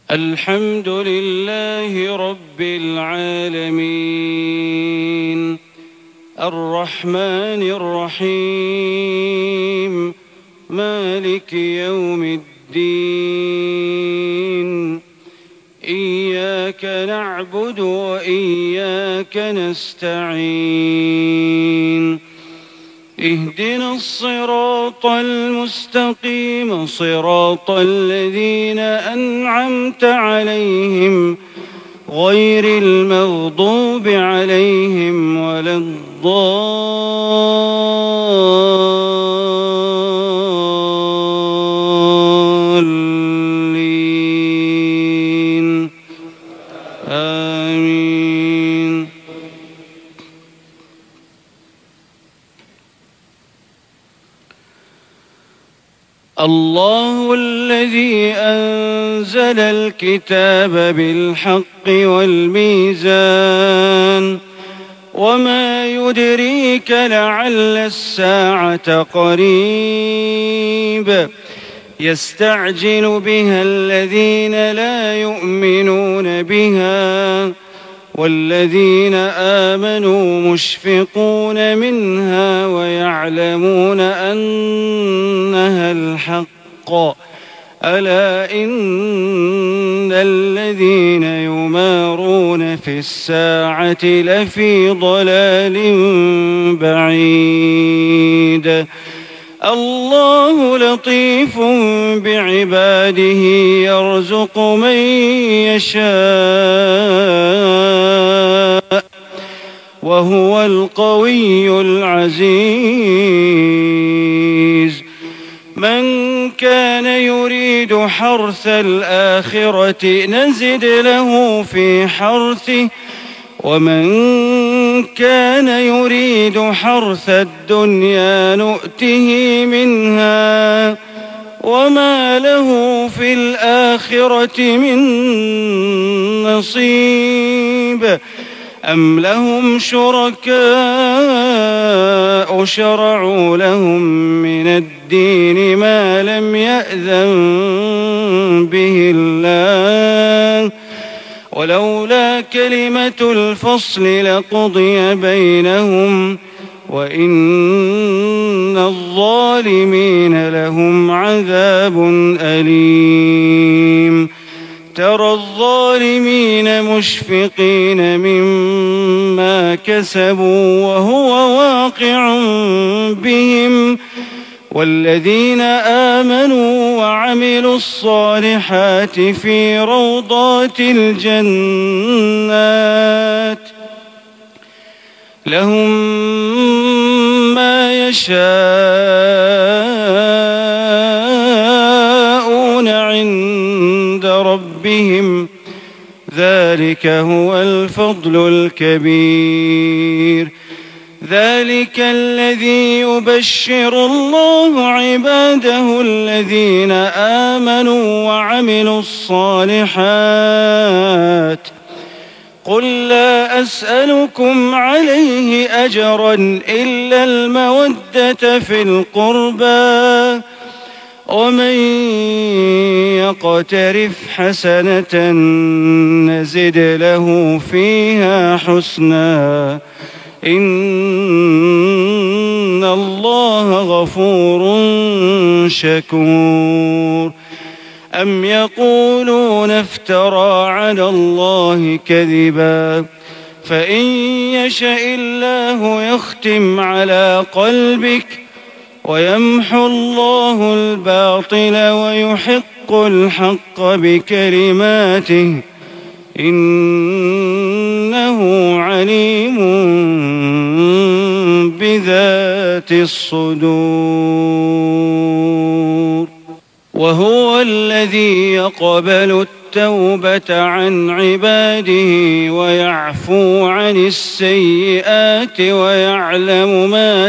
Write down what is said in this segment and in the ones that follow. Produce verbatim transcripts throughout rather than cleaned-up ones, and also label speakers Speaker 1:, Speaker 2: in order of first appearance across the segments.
Speaker 1: الحمد لله رب العالمين الرحمن الرحيم مالك يوم الدين إياك نعبد وإياك نستعين اهدنا الصراط المستقيم صراط الذين أنعمت عليهم غير المغضوب عليهم ولا الضالين آمين. الله الذي أنزل الكتاب بالحق والميزان وما يدريك لعل الساعة قريب يستعجل بها الذين لا يؤمنون بها والذين آمنوا مشفقون منها ويعلمون أنها الحق ألا إن الذين يمارون في الساعة لفي ضلال بعيد. الله لطيف بعباده يرزق من يشاء وهو القوي العزيز. من كان يريد حرث الآخرة نزد له في حرثه ومن كان يريد حرث الدنيا نؤته منها وما له في الآخرة من نصيب. أم لهم شركاء شرعوا لهم من الدين ما لم يأذن به الله ولولا كلمة الفصل لقضي بينهم وإن الظالمين لهم عذاب أليم. ترى الظالمين مشفقين مما كسبوا وهو واقع بهم والذين آمنوا وعملوا الصالحات في روضات الجنات لهم ما يشاءون عند ربهم ذلك هو الفضل الكبير. ذلك الذي يبشر الله عباده الذين آمنوا وعملوا الصالحات قل لا أسألكم عليه أجرا إلا المودة في القربى ومن يقترف حسنة نزد له فيها حسنا إن الله غفور شكور. أم يقولون افترى على الله كذبا فإن يشأ الله يختم على قلبك ويمحو الله الباطل ويحق الحق بكلماته إنه عليم بذات الصدور. وهو الذي يقبل التوبة عن عباده ويعفو عن السيئات ويعلم ما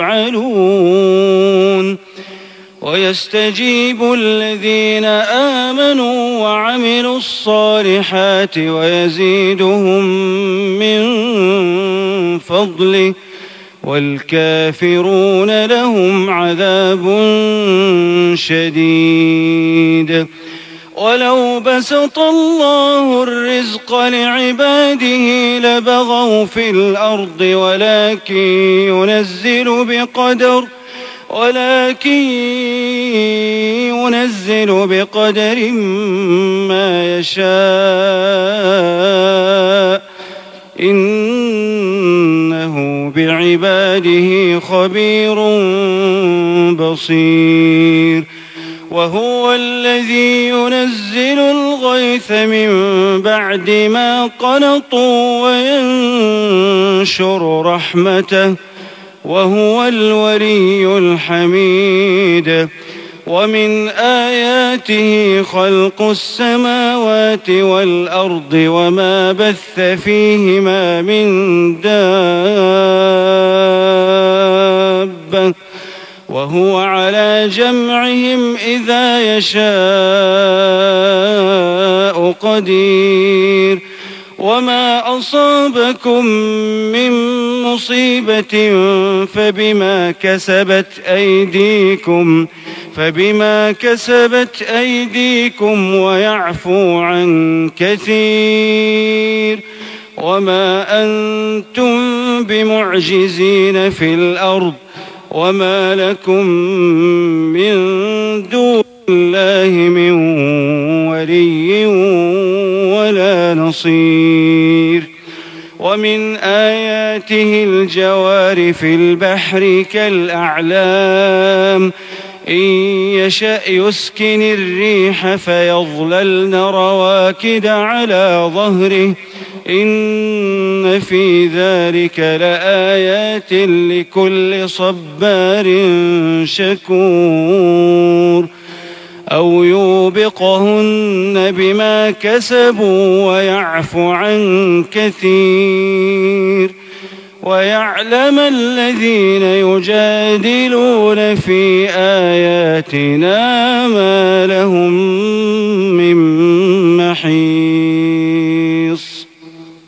Speaker 1: تفعلون ويستجيب الذين آمنوا وعملوا الصالحات ويزيدهم من فضله والكافرون لهم عذاب شديد. ولو بسط الله الرزق لعباده لبغوا في الأرض ولكن ينزل بقدر ولكن ينزل بقدر ما يشاء إنه بعباده خبير بصير. وهو الذي ينزل الغيث من بعد ما قنطوا وينشر رحمته وهو الولي الحميد. ومن آياته خلق السماوات والأرض وما بث فيهما من دابة وهو على جمعهم إذا يشاء قدير. وما أصابكم من مصيبة فبما كسبت أيديكم فبما كسبت أيديكم ويعفو عن كثير. وما أنتم بمعجزين في الأرض وما لكم من دون الله من ولي ولا نصير. ومن آياته الجوار في البحر كالأعلام إن يشأ يسكن الريح فيظللن رواكد على ظهره إن في ذلك لآيات لكل صبار شكور. أو يوبقهن بما كسبوا ويعفو عن كثير. ويعلم الذين يجادلون في آياتنا ما لهم